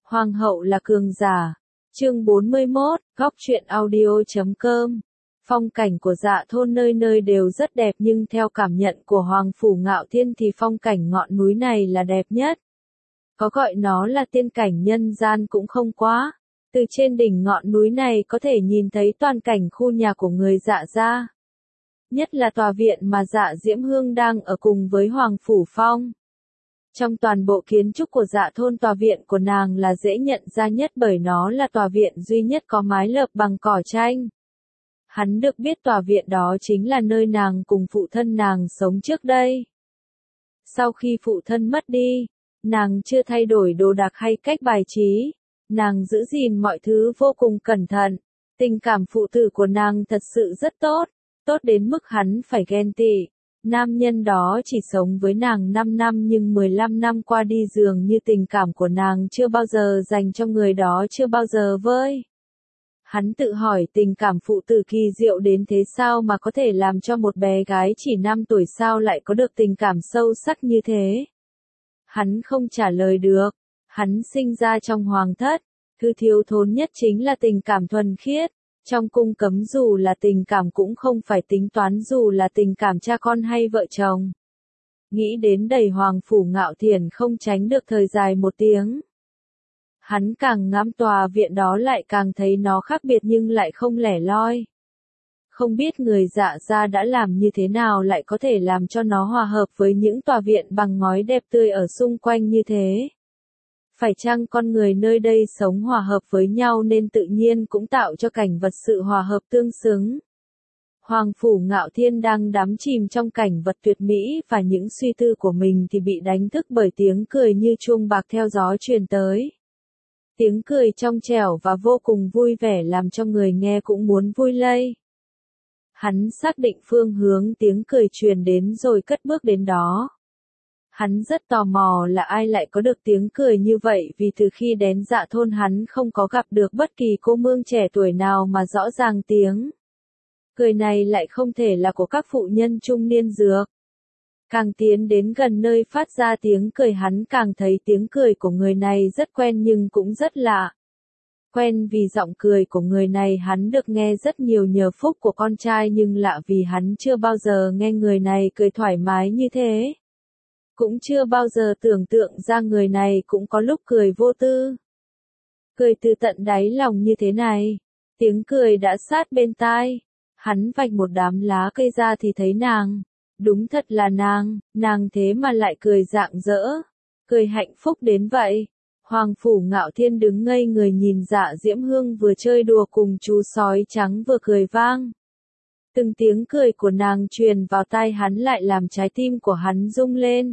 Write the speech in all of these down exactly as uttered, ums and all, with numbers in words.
Hoàng hậu là cường giả. Chương bốn mươi mốt, góc truyện audio chấm com. Phong cảnh của Dạ thôn nơi nơi đều rất đẹp, nhưng theo cảm nhận của Hoàng phủ Ngạo Thiên thì phong cảnh ngọn núi này là đẹp nhất. Có gọi nó là tiên cảnh nhân gian cũng không quá. Từ trên đỉnh ngọn núi này có thể nhìn thấy toàn cảnh khu nhà của người Dạ gia. Nhất là tòa viện mà Dạ Diễm Hương đang ở cùng với Hoàng phủ Phong. Trong toàn bộ kiến trúc của Dạ thôn, tòa viện của nàng là dễ nhận ra nhất bởi nó là tòa viện duy nhất có mái lợp bằng cỏ tranh. Hắn được biết tòa viện đó chính là nơi nàng cùng phụ thân nàng sống trước đây. Sau khi phụ thân mất đi, nàng chưa thay đổi đồ đạc hay cách bài trí. Nàng giữ gìn mọi thứ vô cùng cẩn thận. Tình cảm phụ tử của nàng thật sự rất tốt, tốt đến mức hắn phải ghen tị. Nam nhân đó chỉ sống với nàng năm năm nhưng mười lăm năm qua đi dường như tình cảm của nàng chưa bao giờ dành cho người đó chưa bao giờ vơi. Hắn tự hỏi tình cảm phụ tử kỳ diệu đến thế sao mà có thể làm cho một bé gái chỉ năm tuổi sao lại có được tình cảm sâu sắc như thế. Hắn không trả lời được. Hắn sinh ra trong hoàng thất, thứ thiếu thốn nhất chính là tình cảm thuần khiết. Trong cung cấm dù là tình cảm cũng không phải tính toán, dù là tình cảm cha con hay vợ chồng. Nghĩ đến đầy Hoàng phủ Ngạo Thiên không tránh được thời dài một tiếng. Hắn càng ngắm tòa viện đó lại càng thấy nó khác biệt nhưng lại không lẻ loi. Không biết người Dạ gia đã làm như thế nào lại có thể làm cho nó hòa hợp với những tòa viện bằng ngói đẹp tươi ở xung quanh như thế. Phải chăng con người nơi đây sống hòa hợp với nhau nên tự nhiên cũng tạo cho cảnh vật sự hòa hợp tương xứng. Hoàng phủ Ngạo Thiên đang đắm chìm trong cảnh vật tuyệt mỹ và những suy tư của mình thì bị đánh thức bởi tiếng cười như chuông bạc theo gió truyền tới. Tiếng cười trong trẻo và vô cùng vui vẻ làm cho người nghe cũng muốn vui lây. Hắn xác định phương hướng tiếng cười truyền đến rồi cất bước đến đó. Hắn rất tò mò là ai lại có được tiếng cười như vậy, vì từ khi đến Dạ thôn hắn không có gặp được bất kỳ cô nương trẻ tuổi nào mà rõ ràng tiếng cười này lại không thể là của các phụ nhân trung niên dược. Càng tiến đến gần nơi phát ra tiếng cười hắn càng thấy tiếng cười của người này rất quen nhưng cũng rất lạ. Quen vì giọng cười của người này hắn được nghe rất nhiều nhờ phúc của con trai, nhưng lạ vì hắn chưa bao giờ nghe người này cười thoải mái như thế. Cũng chưa bao giờ tưởng tượng ra người này cũng có lúc cười vô tư. Cười từ tận đáy lòng như thế này. Tiếng cười đã sát bên tai. Hắn vạch một đám lá cây ra thì thấy nàng. Đúng thật là nàng, nàng thế mà lại cười rạng rỡ. Cười hạnh phúc đến vậy. Hoàng phủ Ngạo Thiên đứng ngây người nhìn Dạ Diễm Hương vừa chơi đùa cùng chú sói trắng vừa cười vang. Từng tiếng cười của nàng truyền vào tai hắn lại làm trái tim của hắn rung lên.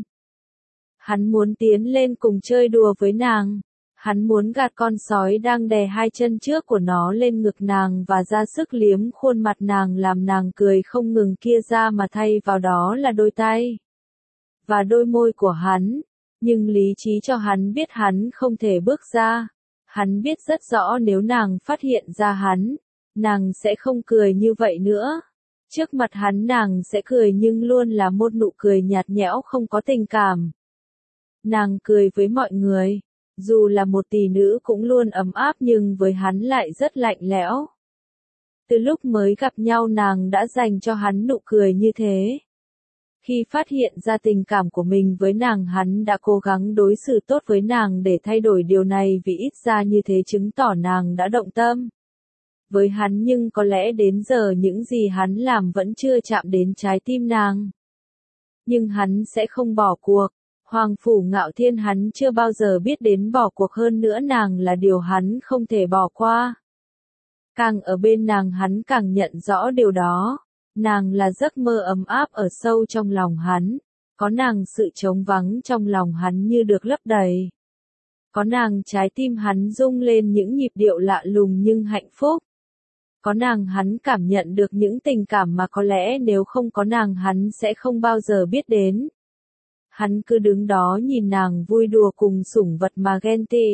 Hắn muốn tiến lên cùng chơi đùa với nàng. Hắn muốn gạt con sói đang đè hai chân trước của nó lên ngực nàng và ra sức liếm khuôn mặt nàng làm nàng cười không ngừng kia ra, mà thay vào đó là đôi tay và đôi môi của hắn. Nhưng lý trí cho hắn biết hắn không thể bước ra. Hắn biết rất rõ nếu nàng phát hiện ra hắn, nàng sẽ không cười như vậy nữa. Trước mặt hắn nàng sẽ cười nhưng luôn là một nụ cười nhạt nhẽo không có tình cảm. Nàng cười với mọi người, dù là một tỷ nữ cũng luôn ấm áp nhưng với hắn lại rất lạnh lẽo. Từ lúc mới gặp nhau nàng đã dành cho hắn nụ cười như thế. Khi phát hiện ra tình cảm của mình với nàng hắn đã cố gắng đối xử tốt với nàng để thay đổi điều này, vì ít ra như thế chứng tỏ nàng đã động tâm với hắn, nhưng có lẽ đến giờ những gì hắn làm vẫn chưa chạm đến trái tim nàng. Nhưng hắn sẽ không bỏ cuộc. Hoàng phủ Ngạo Thiên hắn chưa bao giờ biết đến bỏ cuộc, hơn nữa nàng là điều hắn không thể bỏ qua. Càng ở bên nàng hắn càng nhận rõ điều đó. Nàng là giấc mơ ấm áp ở sâu trong lòng hắn. Có nàng sự trống vắng trong lòng hắn như được lấp đầy. Có nàng trái tim hắn rung lên những nhịp điệu lạ lùng nhưng hạnh phúc. Có nàng hắn cảm nhận được những tình cảm mà có lẽ nếu không có nàng hắn sẽ không bao giờ biết đến. Hắn cứ đứng đó nhìn nàng vui đùa cùng sủng vật mà ghen tị.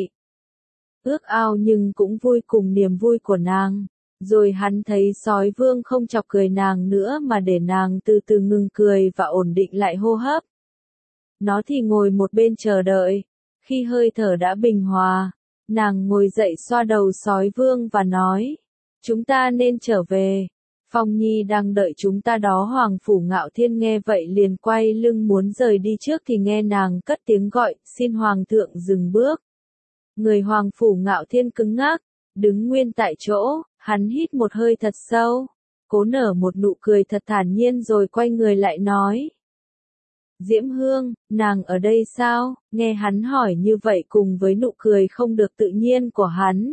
Ước ao nhưng cũng vui cùng niềm vui của nàng. Rồi hắn thấy sói vương không chọc cười nàng nữa mà để nàng từ từ ngừng cười và ổn định lại hô hấp. Nó thì ngồi một bên chờ đợi. Khi hơi thở đã bình hòa, Nàng ngồi dậy xoa đầu sói vương và nói, chúng ta nên trở về. Phong Nhi đang đợi chúng ta đó. Hoàng Phủ Ngạo Thiên nghe vậy liền quay lưng muốn rời đi trước thì nghe nàng cất tiếng gọi, xin Hoàng thượng dừng bước. Người Hoàng Phủ Ngạo Thiên cứng ngắc, đứng nguyên tại chỗ, hắn hít một hơi thật sâu, cố nở một nụ cười thật thản nhiên rồi quay người lại nói. Diễm Hương, nàng ở đây sao? Nghe hắn hỏi như vậy cùng với nụ cười không được tự nhiên của hắn.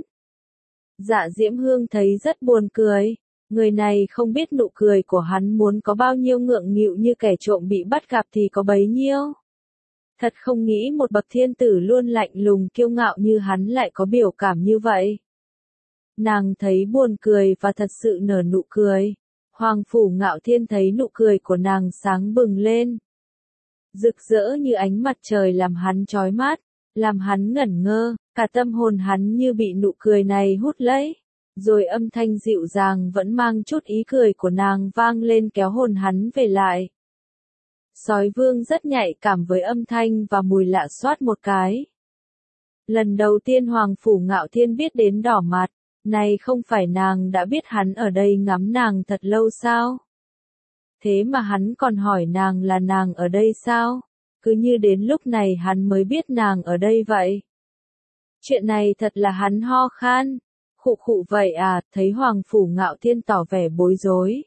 Dạ Diễm Hương thấy rất buồn cười. Người này không biết nụ cười của hắn muốn có bao nhiêu ngượng nghịu như kẻ trộm bị bắt gặp thì có bấy nhiêu. Thật không nghĩ một bậc thiên tử luôn lạnh lùng kiêu ngạo như hắn lại có biểu cảm như vậy. Nàng thấy buồn cười và thật sự nở nụ cười. Hoàng Phủ Ngạo Thiên thấy nụ cười của nàng sáng bừng lên. Rực rỡ như ánh mặt trời làm hắn chói mắt, làm hắn ngẩn ngơ, cả tâm hồn hắn như bị nụ cười này hút lấy. Rồi âm thanh dịu dàng vẫn mang chút ý cười của nàng vang lên kéo hồn hắn về lại. Sói vương rất nhạy cảm với âm thanh và mùi lạ xoát một cái. Lần đầu tiên Hoàng Phủ Ngạo Thiên biết đến đỏ mặt, này không phải nàng đã biết hắn ở đây ngắm nàng thật lâu sao? Thế mà hắn còn hỏi nàng là nàng ở đây sao? Cứ như đến lúc này hắn mới biết nàng ở đây vậy. Chuyện này thật là hắn ho khan. Khụ khụ vậy à, thấy Hoàng Phủ Ngạo Thiên tỏ vẻ bối rối.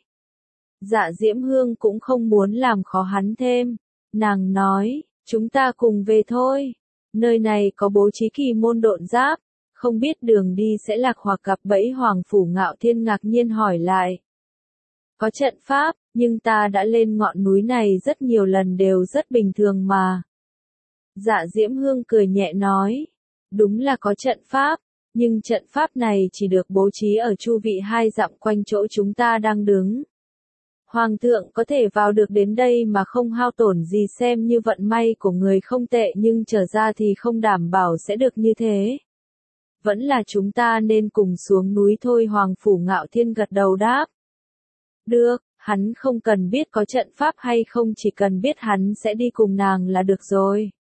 Dạ Diễm Hương cũng không muốn làm khó hắn thêm. Nàng nói, chúng ta cùng về thôi. Nơi này có bố trí kỳ môn độn giáp, không biết đường đi sẽ lạc hoặc gặp bẫy. Hoàng Phủ Ngạo Thiên ngạc nhiên hỏi lại. Có trận pháp, nhưng ta đã lên ngọn núi này rất nhiều lần đều rất bình thường mà. Dạ Diễm Hương cười nhẹ nói, đúng là có trận pháp. Nhưng trận pháp này chỉ được bố trí ở chu vị hai dặm quanh chỗ chúng ta đang đứng. Hoàng thượng có thể vào được đến đây mà không hao tổn gì xem như vận may của người không tệ nhưng trở ra thì không đảm bảo sẽ được như thế. Vẫn là chúng ta nên cùng xuống núi thôi. Hoàng Phủ Ngạo Thiên gật đầu đáp. Được, hắn không cần biết có trận pháp hay không, chỉ cần biết hắn sẽ đi cùng nàng là được rồi.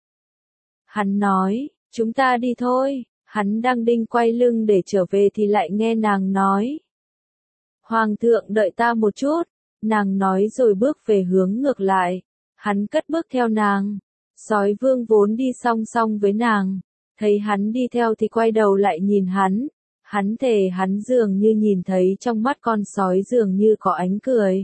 Hắn nói, chúng ta đi thôi. Hắn đang định quay lưng để trở về thì lại nghe nàng nói. Hoàng thượng đợi ta một chút. Nàng nói rồi bước về hướng ngược lại. Hắn cất bước theo nàng. Sói vương vốn đi song song với nàng. Thấy hắn đi theo thì quay đầu lại nhìn hắn. Hắn thề hắn dường như nhìn thấy trong mắt con sói dường như có ánh cười.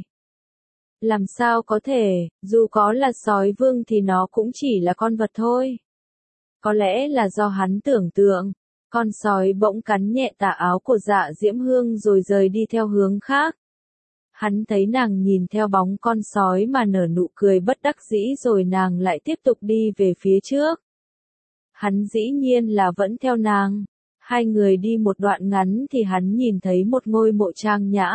Làm sao có thể, dù có là sói vương thì nó cũng chỉ là con vật thôi. Có lẽ là do hắn tưởng tượng, con sói bỗng cắn nhẹ tà áo của Dạ Diễm Hương rồi rời đi theo hướng khác. Hắn thấy nàng nhìn theo bóng con sói mà nở nụ cười bất đắc dĩ rồi nàng lại tiếp tục đi về phía trước. Hắn dĩ nhiên là vẫn theo nàng. Hai người đi một đoạn ngắn thì hắn nhìn thấy một ngôi mộ trang nhã.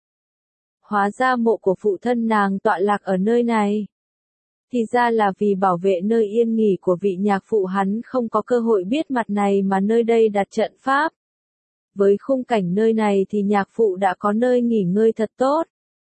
Hóa ra mộ của phụ thân nàng tọa lạc ở nơi này. Thì ra là vì bảo vệ nơi yên nghỉ của vị nhạc phụ hắn không có cơ hội biết mặt này mà nơi đây đặt trận pháp. Với khung cảnh nơi này thì nhạc phụ đã có nơi nghỉ ngơi thật tốt.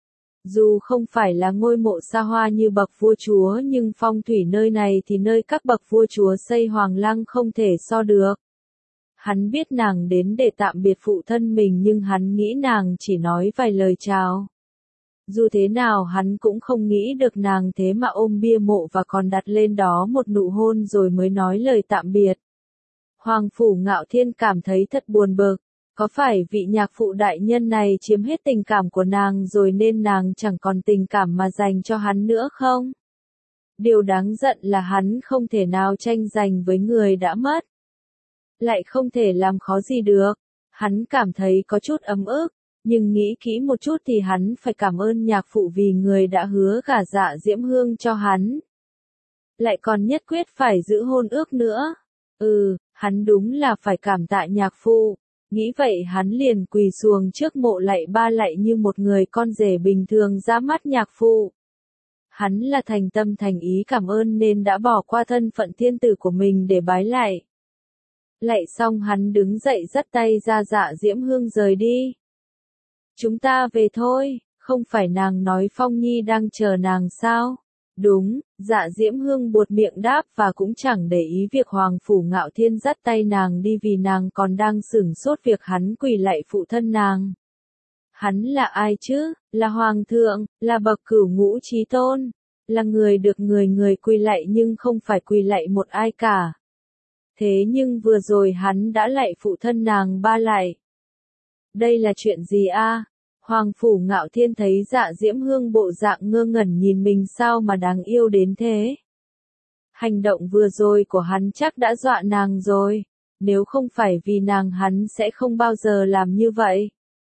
Dù không phải là ngôi mộ xa hoa như bậc vua chúa nhưng phong thủy nơi này thì nơi các bậc vua chúa xây hoàng lăng không thể so được. Hắn biết nàng đến để tạm biệt phụ thân mình nhưng hắn nghĩ nàng chỉ nói vài lời chào. Dù thế nào hắn cũng không nghĩ được nàng thế mà ôm bia mộ và còn đặt lên đó một nụ hôn rồi mới nói lời tạm biệt. Hoàng Phủ Ngạo Thiên cảm thấy thật buồn bực. Có phải vị nhạc phụ đại nhân này chiếm hết tình cảm của nàng rồi nên nàng chẳng còn tình cảm mà dành cho hắn nữa không? Điều đáng giận là hắn không thể nào tranh giành với người đã mất. Lại không thể làm khó gì được. Hắn cảm thấy có chút ấm ức, nhưng nghĩ kỹ một chút thì hắn phải cảm ơn nhạc phụ vì người đã hứa gả Dạ Diễm Hương cho hắn. Lại còn nhất quyết phải giữ hôn ước nữa. Ừ, hắn đúng là phải cảm tạ nhạc phụ. Nghĩ vậy hắn liền quỳ xuồng trước mộ lạy ba lạy như một người con rể bình thường ra mắt nhạc phụ. Hắn là thành tâm thành ý cảm ơn nên đã bỏ qua thân phận thiên tử của mình để bái lạy. Lạy xong hắn đứng dậy dắt tay ra Dạ Diễm Hương rời đi. Chúng ta về thôi, không phải nàng nói Phong Nhi đang chờ nàng sao? Đúng, Dạ Diễm Hương buột miệng đáp và cũng chẳng để ý việc Hoàng Phủ Ngạo Thiên dắt tay nàng đi vì nàng còn đang sửng sốt việc hắn quỳ lạy phụ thân nàng. Hắn là ai chứ? Là Hoàng thượng, là bậc cửu ngũ chí tôn, là người được người người quỳ lạy nhưng không phải quỳ lạy một ai cả. Thế nhưng vừa rồi hắn đã lạy phụ thân nàng ba lạy. Đây là chuyện gì a? Hoàng Phủ Ngạo Thiên thấy Dạ Diễm Hương bộ dạng ngơ ngẩn nhìn mình sao mà đáng yêu đến thế. Hành động vừa rồi của hắn chắc đã dọa nàng rồi. Nếu không phải vì nàng hắn sẽ không bao giờ làm như vậy.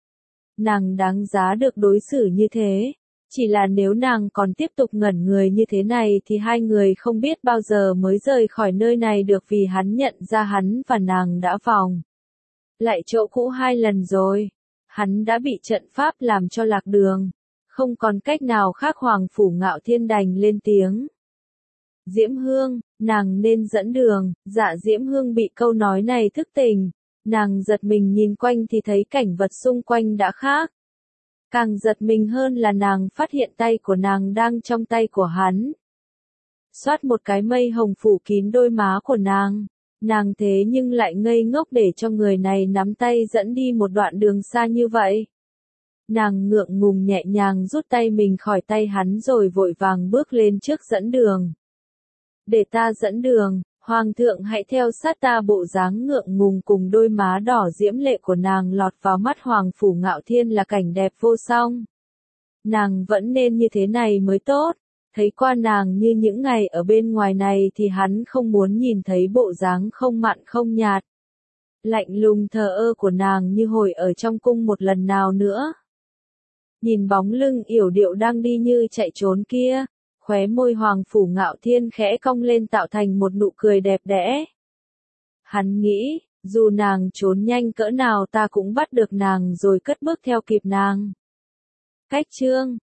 Nàng đáng giá được đối xử như thế. Chỉ là nếu nàng còn tiếp tục ngẩn người như thế này thì hai người không biết bao giờ mới rời khỏi nơi này được vì hắn nhận ra hắn và nàng đã vòng lại chỗ cũ hai lần rồi. Hắn đã bị trận pháp làm cho lạc đường. Không còn cách nào khác Hoàng Phủ Ngạo Thiên đành lên tiếng. Diễm Hương, nàng nên dẫn đường. Dạ Diễm Hương bị câu nói này thức tỉnh. Nàng giật mình nhìn quanh thì thấy cảnh vật xung quanh đã khác. Càng giật mình hơn là nàng phát hiện tay của nàng đang trong tay của hắn. Xoát một cái mây hồng phủ kín đôi má của nàng. Nàng thế nhưng lại ngây ngốc để cho người này nắm tay dẫn đi một đoạn đường xa như vậy. Nàng ngượng ngùng nhẹ nhàng rút tay mình khỏi tay hắn rồi vội vàng bước lên trước dẫn đường. Để ta dẫn đường, Hoàng thượng hãy theo sát ta. Bộ dáng ngượng ngùng cùng đôi má đỏ diễm lệ của nàng lọt vào mắt Hoàng Phủ Ngạo Thiên là cảnh đẹp vô song. Nàng vẫn nên như thế này mới tốt. Thấy qua nàng như những ngày ở bên ngoài này thì hắn không muốn nhìn thấy bộ dáng không mặn không nhạt. Lạnh lùng thờ ơ của nàng như hồi ở trong cung một lần nào nữa. Nhìn bóng lưng yểu điệu đang đi như chạy trốn kia, khóe môi Hoàng Phủ Ngạo Thiên khẽ cong lên tạo thành một nụ cười đẹp đẽ. Hắn nghĩ, dù nàng trốn nhanh cỡ nào ta cũng bắt được nàng rồi cất bước theo kịp nàng. Cách chương